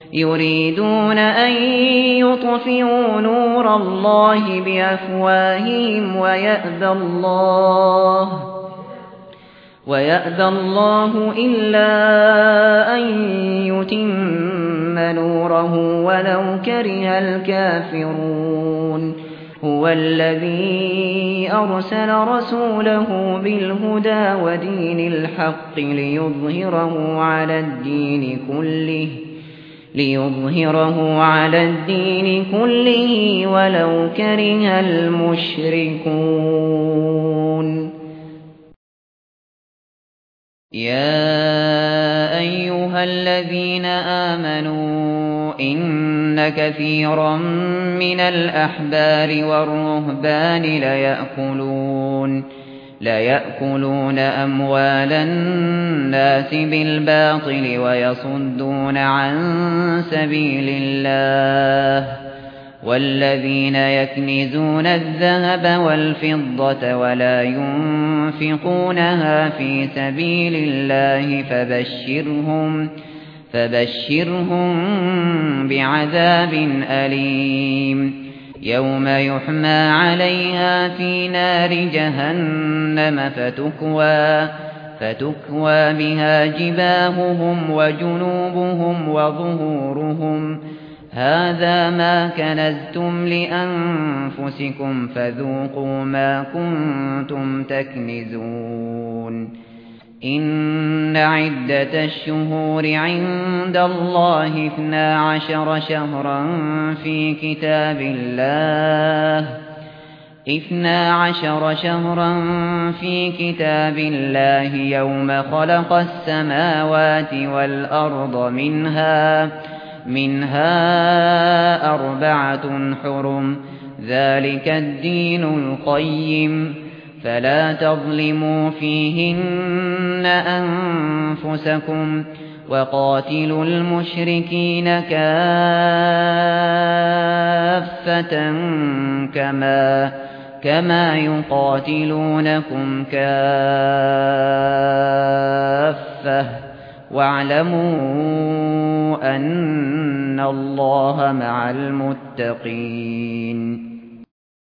يريدون أن يطفئوا نور الله بأفواههم ويأبى الله إلا أن يتم نوره ولو كره الكافرون هو الذي أرسل رسوله بالهدى ودين الحق ليظهره على الدين كله ولو كره المشركون يا أيها الذين آمنوا إن كثيرا من الأحبار والرهبان ليأكلون أموال الناس بالباطل ويصدون عن سبيل الله والذين يكنزون الذهب والفضة ولا ينفقونها في سبيل الله فبشرهم بعذاب أليم يوم يحمى عليها في نار جهنم فتكوى بها جباههم وجنوبهم وظهورهم هذا ما كنزتم لأنفسكم فذوقوا ما كنتم تكنزون إن عدة الشهور عند الله 12 شهرا في كتاب الله يوم خلق السماوات والأرض منها 4 حرم ذلك الدين القيم فلا تظلموا فيهن أنفسكم وقاتلوا المشركين كافة كما يقاتلونكم كافة واعلموا أن الله مع المتقين